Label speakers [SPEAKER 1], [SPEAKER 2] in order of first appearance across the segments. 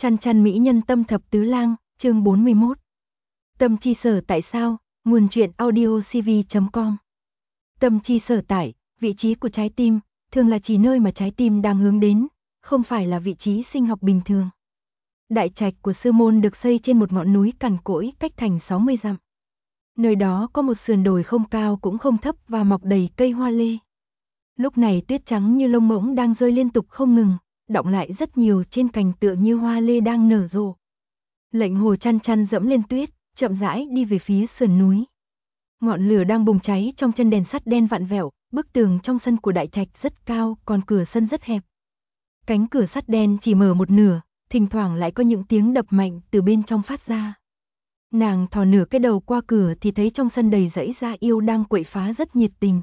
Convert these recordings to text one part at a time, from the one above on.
[SPEAKER 1] Chăn chăn mỹ nhân tâm thập tứ lang, chương 41. Tâm chi sở tại sao, nguồn truyện audiocv.com. Tâm chi sở tại, vị trí của trái tim, thường là chỉ nơi mà trái tim đang hướng đến, không phải là vị trí sinh học bình thường. Đại trạch của sư môn được xây trên một ngọn núi cằn cỗi cách thành 60 dặm. Nơi đó có một sườn đồi không cao cũng không thấp và mọc đầy cây hoa lê. Lúc này tuyết trắng như lông ngỗng đang rơi liên tục không ngừng, đọng lại rất nhiều trên cành tựa như hoa lê đang nở rộ. Lệnh Hồ chăn chăn dẫm lên tuyết, chậm rãi đi về phía sườn núi. Ngọn lửa đang bùng cháy trong chân đèn sắt đen vặn vẹo, bức tường trong sân của đại trạch rất cao, còn cửa sân rất hẹp. Cánh cửa sắt đen chỉ mở một nửa, thỉnh thoảng lại có những tiếng đập mạnh từ bên trong phát ra. Nàng thò nửa cái đầu qua cửa thì thấy trong sân đầy dãy da yêu đang quậy phá rất nhiệt tình.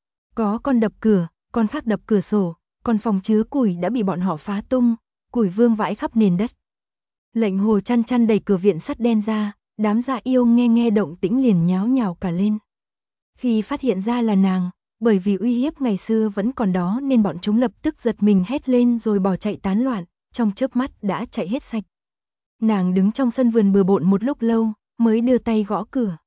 [SPEAKER 1] Có con đập cửa, con khác đập cửa sổ, còn phòng chứa củi đã bị bọn họ phá tung, củi vương vãi khắp nền đất. Lệnh Hồ chăn chăn đẩy cửa viện sắt đen ra, đám da yêu nghe động tĩnh liền nháo nhào cả lên. Khi phát hiện ra là nàng, bởi vì uy hiếp ngày xưa vẫn còn đó nên bọn chúng lập tức giật mình hét lên rồi bỏ chạy tán loạn, trong chớp mắt đã chạy hết sạch. Nàng đứng trong sân vườn bừa bộn một lúc lâu, mới đưa tay gõ cửa.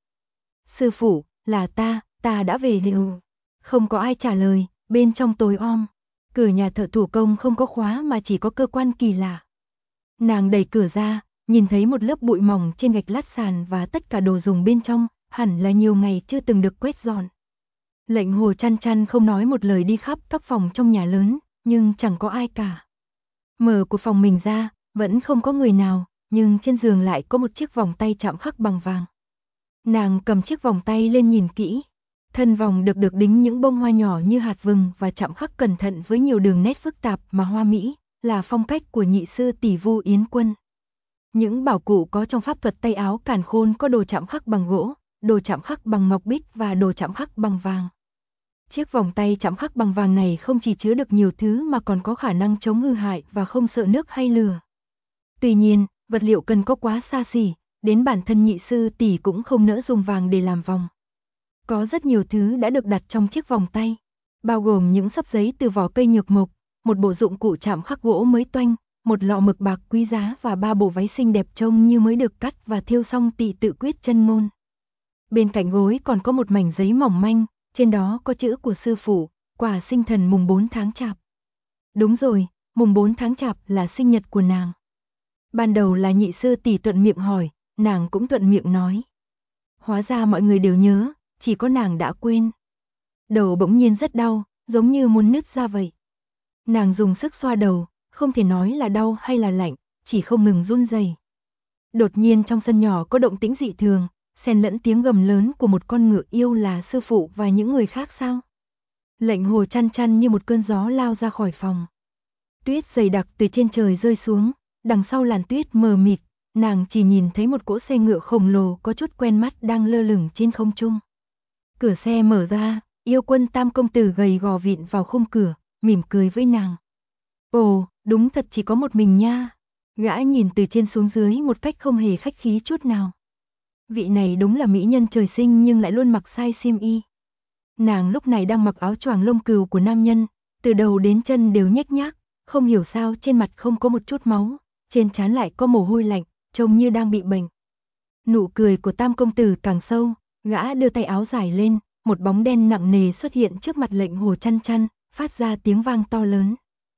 [SPEAKER 1] Sư phụ, là ta đã về rồi. Không có ai trả lời, bên trong tối om. Cửa nhà thợ thủ công không có khóa mà chỉ có cơ quan kỳ lạ. Nàng đẩy cửa ra, nhìn thấy một lớp bụi mỏng trên gạch lát sàn và tất cả đồ dùng bên trong, hẳn là nhiều ngày chưa từng được quét dọn. Lệnh Hồ chăn chăn không nói một lời đi khắp các phòng trong nhà lớn, nhưng chẳng có ai cả. Mở của phòng mình ra, vẫn không có người nào, nhưng trên giường lại có một chiếc vòng tay chạm khắc bằng vàng. Nàng cầm chiếc vòng tay lên nhìn kỹ. Thân vòng được đính những bông hoa nhỏ như hạt vừng và chạm khắc cẩn thận với nhiều đường nét phức tạp mà hoa mỹ, là phong cách của nhị sư tỷ Vu Yến Quân. Những bảo cụ có trong pháp thuật tay áo càn khôn có đồ chạm khắc bằng gỗ, đồ chạm khắc bằng ngọc bích và đồ chạm khắc bằng vàng. Chiếc vòng tay chạm khắc bằng vàng này không chỉ chứa được nhiều thứ mà còn có khả năng chống hư hại và không sợ nước hay lửa. Tuy nhiên, vật liệu cần có quá xa xỉ, đến bản thân nhị sư tỷ cũng không nỡ dùng vàng để làm vòng. Có rất nhiều thứ đã được đặt trong chiếc vòng tay, bao gồm những xấp giấy từ vỏ cây nhược mộc, một bộ dụng cụ chạm khắc gỗ mới toanh, một lọ mực bạc quý giá và 3 bộ váy xinh đẹp trông như mới được cắt và thêu xong tị tự quyết chân ngôn. Bên cạnh gối còn có một mảnh giấy mỏng manh, trên đó có chữ của sư phụ, quả sinh thần mùng 4 tháng Chạp. Đúng rồi, mùng 4 tháng Chạp là sinh nhật của nàng. Ban đầu là nhị sư tỷ thuận miệng hỏi, nàng cũng thuận miệng nói. Hóa ra mọi người đều nhớ, chỉ có nàng đã quên. Đầu bỗng nhiên rất đau, giống như muốn nứt ra vậy. Nàng dùng sức xoa đầu, không thể nói là đau hay là lạnh, chỉ không ngừng run rẩy. Đột nhiên trong sân nhỏ có động tĩnh dị thường, xen lẫn tiếng gầm lớn của một con ngựa yêu là sư phụ và những người khác sao? Lệnh Hồ chăn chăn như một cơn gió lao ra khỏi phòng. Tuyết dày đặc từ trên trời rơi xuống, đằng sau làn tuyết mờ mịt, nàng chỉ nhìn thấy một cỗ xe ngựa khổng lồ có chút quen mắt đang lơ lửng trên không trung. Cửa xe mở ra, Yêu Quân Tam công tử gầy gò vịn vào khung cửa, mỉm cười với nàng. Ồ, đúng thật chỉ có một mình nha. Gã nhìn từ trên xuống dưới một cách không hề khách khí chút nào. Vị này đúng là mỹ nhân trời sinh nhưng lại luôn mặc sai xiêm y. Nàng lúc này đang mặc áo choàng lông cừu của nam nhân, từ đầu đến chân đều nhếch nhác, không hiểu sao trên mặt không có một chút máu, trên trán lại có mồ hôi lạnh, trông như đang bị bệnh. Nụ cười của Tam công tử càng sâu, gã đưa tay áo dài lên, một bóng đen nặng nề xuất hiện trước mặt Lệnh Hồ chăn chăn, phát ra tiếng vang to lớn.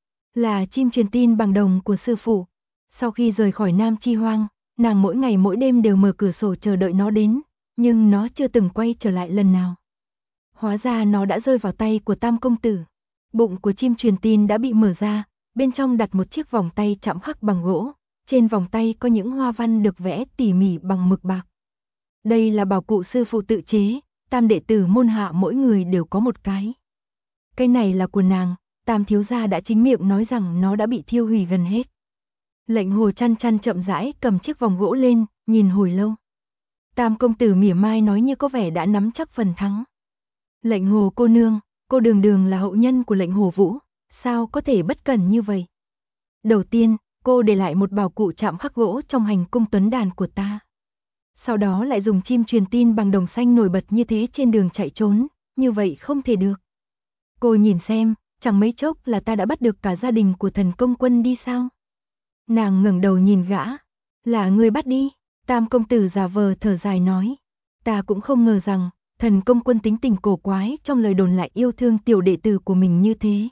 [SPEAKER 1] Là chim truyền tin bằng đồng của sư phụ. Sau khi rời khỏi Nam Chi Hoang, nàng mỗi ngày mỗi đêm đều mở cửa sổ chờ đợi nó đến, nhưng nó chưa từng quay trở lại lần nào. Hóa ra nó đã rơi vào tay của Tam công tử. Bụng của chim truyền tin đã bị mở ra, bên trong đặt một chiếc vòng tay chạm khắc bằng gỗ, trên vòng tay có những hoa văn được vẽ tỉ mỉ bằng mực bạc. Đây là bảo cụ sư phụ tự chế, Tam đệ tử môn hạ mỗi người đều có một cái. Cái này là của nàng, Tam thiếu gia đã chính miệng nói rằng nó đã bị thiêu hủy gần hết. Lệnh Hồ chăn chăn chậm rãi cầm chiếc vòng gỗ lên, nhìn hồi lâu. Tam công tử mỉa mai nói như có vẻ đã nắm chắc phần thắng. Lệnh Hồ cô nương, cô đường là hậu nhân của Lệnh Hồ Vũ, sao có thể bất cẩn như vậy? Đầu tiên, cô để lại một bảo cụ chạm khắc gỗ trong hành cung tuấn đàn của ta. Sau đó lại dùng chim truyền tin bằng đồng xanh nổi bật như thế trên đường chạy trốn, như vậy không thể được. Cô nhìn xem, chẳng mấy chốc là ta đã bắt được cả gia đình của Thần Công Quân đi sao? Nàng ngẩng đầu nhìn gã. Là ngươi bắt đi. Tam công tử giả vờ thở dài nói. Ta cũng không ngờ rằng, Thần Công Quân tính tình cổ quái trong lời đồn lại yêu thương tiểu đệ tử của mình như thế.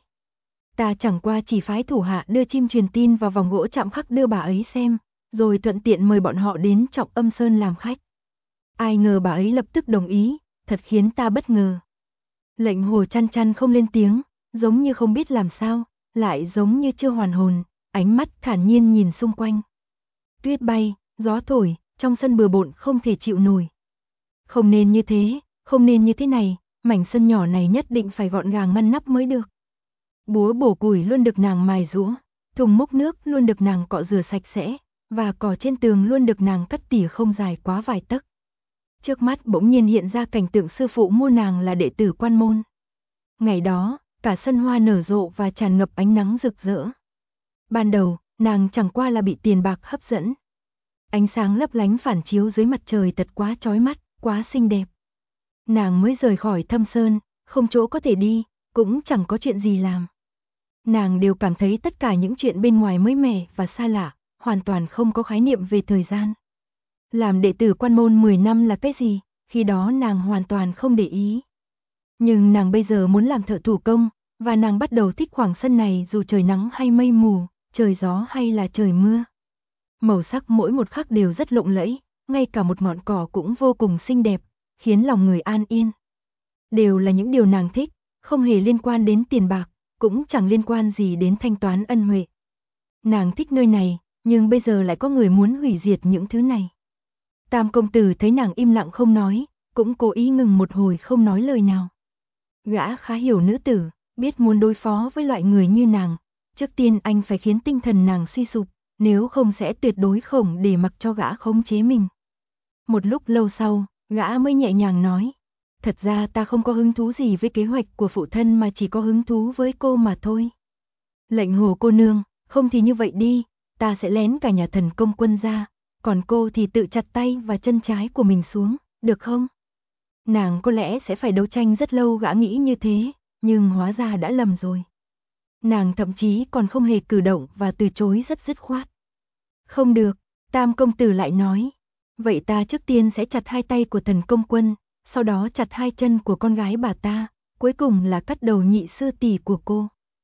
[SPEAKER 1] Ta chẳng qua chỉ phái thủ hạ đưa chim truyền tin vào vòng gỗ chạm khắc đưa bà ấy xem, rồi thuận tiện mời bọn họ đến Trọng Âm Sơn làm khách. Ai ngờ bà ấy lập tức đồng ý, thật khiến ta bất ngờ. Lệnh Hồ chăn chăn không lên tiếng, giống như không biết làm sao, lại giống như chưa hoàn hồn, ánh mắt thản nhiên nhìn xung quanh. Tuyết bay, gió thổi, trong sân bừa bộn không thể chịu nổi. Không nên như thế, không nên như thế này, mảnh sân nhỏ này nhất định phải gọn gàng ngăn nắp mới được. Búa bổ củi luôn được nàng mài giũa, thùng múc nước luôn được nàng cọ rửa sạch sẽ, và cỏ trên tường luôn được nàng cắt tỉa không dài quá vài tấc. Trước mắt bỗng nhiên hiện ra cảnh tượng sư phụ mua nàng là đệ tử quan môn. Ngày đó, cả sân hoa nở rộ và tràn ngập ánh nắng rực rỡ. Ban đầu, nàng chẳng qua là bị tiền bạc hấp dẫn. Ánh sáng lấp lánh phản chiếu dưới mặt trời thật quá chói mắt, quá xinh đẹp. Nàng mới rời khỏi Thâm Sơn, không chỗ có thể đi, cũng chẳng có chuyện gì làm. Nàng đều cảm thấy tất cả những chuyện bên ngoài mới mẻ và xa lạ, hoàn toàn không có khái niệm về thời gian. Làm đệ tử quan môn 10 năm là cái gì, khi đó nàng hoàn toàn không để ý. Nhưng nàng bây giờ muốn làm thợ thủ công, và nàng bắt đầu thích khoảng sân này dù trời nắng hay mây mù, trời gió hay là trời mưa. Màu sắc mỗi một khắc đều rất lộng lẫy, ngay cả một ngọn cỏ cũng vô cùng xinh đẹp, khiến lòng người an yên. Đều là những điều nàng thích, không hề liên quan đến tiền bạc, cũng chẳng liên quan gì đến thanh toán ân huệ. Nàng thích nơi này, nhưng bây giờ lại có người muốn hủy diệt những thứ này. Tam công tử thấy nàng im lặng không nói, cũng cố ý ngừng một hồi không nói lời nào. Gã khá hiểu nữ tử, biết muốn đối phó với loại người như nàng, trước tiên anh phải khiến tinh thần nàng suy sụp, nếu không sẽ tuyệt đối không để mặc cho gã khống chế mình. Một lúc lâu sau, gã mới nhẹ nhàng nói, thật ra ta không có hứng thú gì với kế hoạch của phụ thân mà chỉ có hứng thú với cô mà thôi. Lệnh Hồ cô nương, không thì như vậy đi, ta sẽ lén cả nhà Thần Công Quân ra, còn cô thì tự chặt tay và chân trái của mình xuống, được không? Nàng có lẽ sẽ phải đấu tranh rất lâu, gã nghĩ như thế, nhưng hóa ra đã lầm rồi. Nàng thậm chí còn không hề cử động và từ chối rất dứt khoát. Không được, Tam công tử lại nói, vậy ta trước tiên sẽ chặt hai tay của Thần Công Quân, sau đó chặt hai chân của con gái bà ta, cuối cùng là cắt đầu nhị sư tỷ của cô.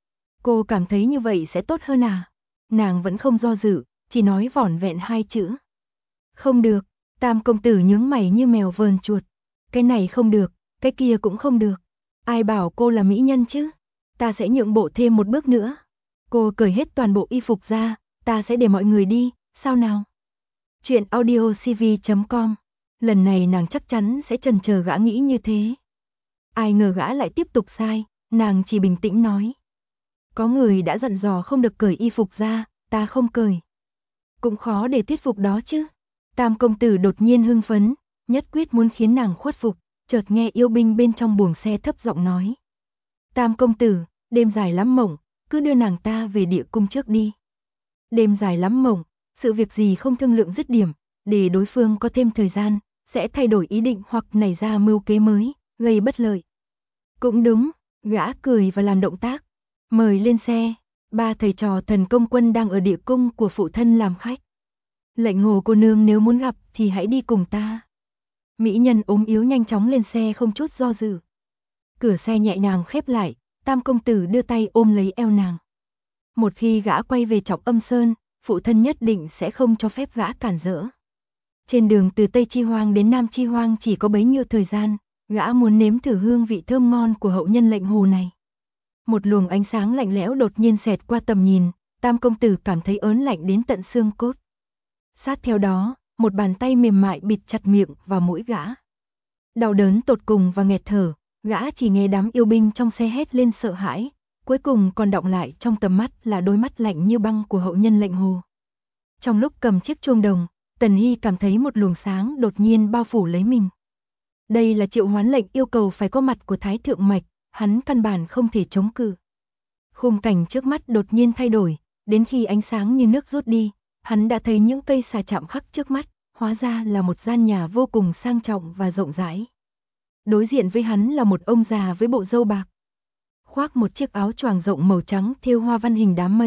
[SPEAKER 1] Cô cảm thấy như vậy sẽ tốt hơn à? Nàng vẫn không do dự, chỉ nói vỏn vẹn hai chữ. Không được, Tam công tử nhướng mày như mèo vờn chuột. Cái này không được, cái kia cũng không được. Ai bảo cô là mỹ nhân chứ? Ta sẽ nhượng bộ thêm một bước nữa. Cô cởi hết toàn bộ y phục ra, ta sẽ để mọi người đi, sao nào? Chuyện audiocv.com. Lần này nàng chắc chắn sẽ chần chờ gã nghĩ như thế. Ai ngờ gã lại tiếp tục sai, nàng chỉ bình tĩnh nói. Có người đã dặn dò không được cởi y phục ra, ta không cởi. Cũng khó để thuyết phục đó chứ. Tam công tử đột nhiên hưng phấn, nhất quyết muốn khiến nàng khuất phục, chợt nghe yêu binh bên trong buồng xe thấp giọng nói. Tam công tử, đêm dài lắm mộng, cứ đưa nàng ta về địa cung trước đi. Đêm dài lắm mộng, sự việc gì không thương lượng dứt điểm, để đối phương có thêm thời gian, sẽ thay đổi ý định hoặc nảy ra mưu kế mới, gây bất lợi. Cũng đúng, gã cười và làm động tác. Mời lên xe, ba thầy trò Thần Công Quân đang ở địa cung của phụ thân làm khách. Lệnh Hồ cô nương nếu muốn gặp thì hãy đi cùng ta. Mỹ nhân ốm yếu nhanh chóng lên xe không chút do dự. Cửa xe nhẹ nhàng khép lại, Tam công tử đưa tay ôm lấy eo nàng. Một khi gã quay về Trọng Âm Sơn, phụ thân nhất định sẽ không cho phép gã cản rỡ. Trên đường từ Tây Chi Hoang đến Nam Chi Hoang chỉ có bấy nhiêu thời gian, gã muốn nếm thử hương vị thơm ngon của hậu nhân Lệnh Hồ này. Một luồng ánh sáng lạnh lẽo đột nhiên xẹt qua tầm nhìn, Tam công tử cảm thấy ớn lạnh đến tận xương cốt. Sát theo đó, một bàn tay mềm mại bịt chặt miệng và mũi gã. Đau đớn tột cùng và nghẹt thở, gã chỉ nghe đám yêu binh trong xe hét lên sợ hãi, cuối cùng còn đọng lại trong tầm mắt là đôi mắt lạnh như băng của hậu nhân Lệnh Hồ. Trong lúc cầm chiếc chuông đồng, Tần Hy cảm thấy một luồng sáng đột nhiên bao phủ lấy mình. Đây là triệu hoán lệnh yêu cầu phải có mặt của Thái Thượng Mạch, hắn căn bản không thể chống cự. Khung cảnh trước mắt đột nhiên thay đổi, đến khi ánh sáng như nước rút đi, hắn đã thấy những cây xà chạm khắc trước mắt, hóa ra là một gian nhà vô cùng sang trọng và rộng rãi. Đối diện với hắn là một ông già với bộ râu bạc, khoác một chiếc áo choàng rộng màu trắng thêu hoa văn hình đám mây,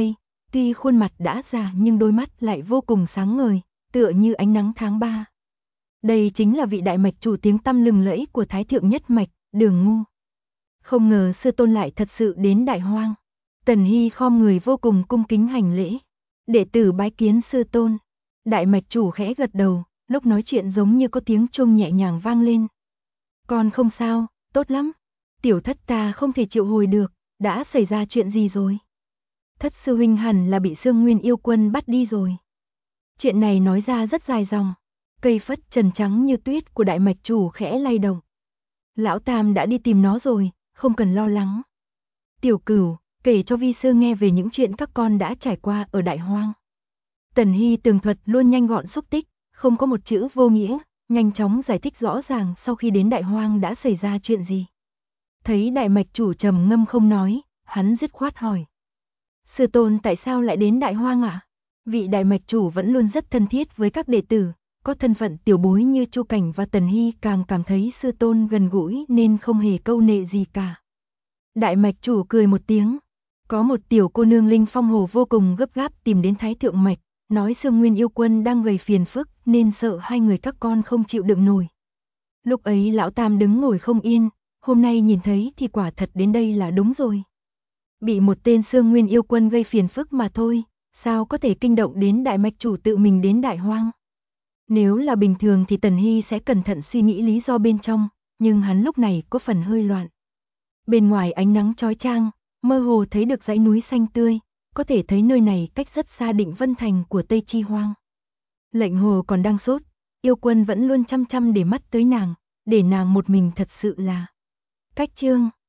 [SPEAKER 1] Tuy khuôn mặt đã già nhưng đôi mắt lại vô cùng sáng ngời, tựa như ánh nắng tháng 3. Đây chính là vị đại mạch chủ tiếng tăm lừng lẫy của Thái Thượng Nhất Mạch, Đường Ngu. Không ngờ sư tôn lại thật sự đến Đại Hoang. Tần Hy khom người vô cùng cung kính hành lễ. Đệ tử bái kiến sư tôn. Đại mạch chủ khẽ gật đầu, lúc nói chuyện giống như có tiếng chuông nhẹ nhàng vang lên. Con không sao, tốt lắm. Tiểu thất ta không thể triệu hồi được, đã xảy ra chuyện gì rồi? Thất sư huynh hẳn là bị Sương Nguyên yêu quân bắt đi rồi. Chuyện này nói ra rất dài dòng. Cây phất trần trắng như tuyết của đại mạch chủ khẽ lay động. Lão Tam đã đi tìm nó rồi, không cần lo lắng. Tiểu Cửu, kể cho vi sư nghe về những chuyện các con đã trải qua ở Đại Hoang. Tần Hy tường thuật luôn nhanh gọn xúc tích, không có một chữ vô nghĩa, nhanh chóng giải thích rõ ràng sau khi đến Đại Hoang đã xảy ra chuyện gì. Thấy đại mạch chủ trầm ngâm không nói, hắn dứt khoát hỏi. Sư tôn tại sao lại đến Đại Hoang ạ? Vị đại mạch chủ vẫn luôn rất thân thiết với các đệ tử, có thân phận tiểu bối như Chu Cảnh và Tần Hy càng cảm thấy sư tôn gần gũi nên không hề câu nệ gì cả. Đại mạch chủ cười một tiếng, có một tiểu cô nương Linh Phong Hồ vô cùng gấp gáp tìm đến Thái Thượng Mạch, nói Sương Nguyên yêu quân đang gây phiền phức nên sợ hai người các con không chịu đựng nổi. Lúc ấy lão Tam đứng ngồi không yên, hôm nay nhìn thấy thì quả thật đến đây là đúng rồi. Bị một tên Sương Nguyên yêu quân gây phiền phức mà thôi, sao có thể kinh động đến đại mạch chủ tự mình đến Đại Hoang. Nếu là bình thường thì Tần Hy sẽ cẩn thận suy nghĩ lý do bên trong, nhưng hắn lúc này có phần hơi loạn. Bên ngoài ánh nắng chói chang, mơ hồ thấy được dãy núi xanh tươi, có thể thấy nơi này cách rất xa Định Vân Thành của Tây Chi Hoang. Lệnh Hồ còn đang sốt, yêu quân vẫn luôn chăm chăm để mắt tới nàng, để nàng một mình thật sự là. Cách chương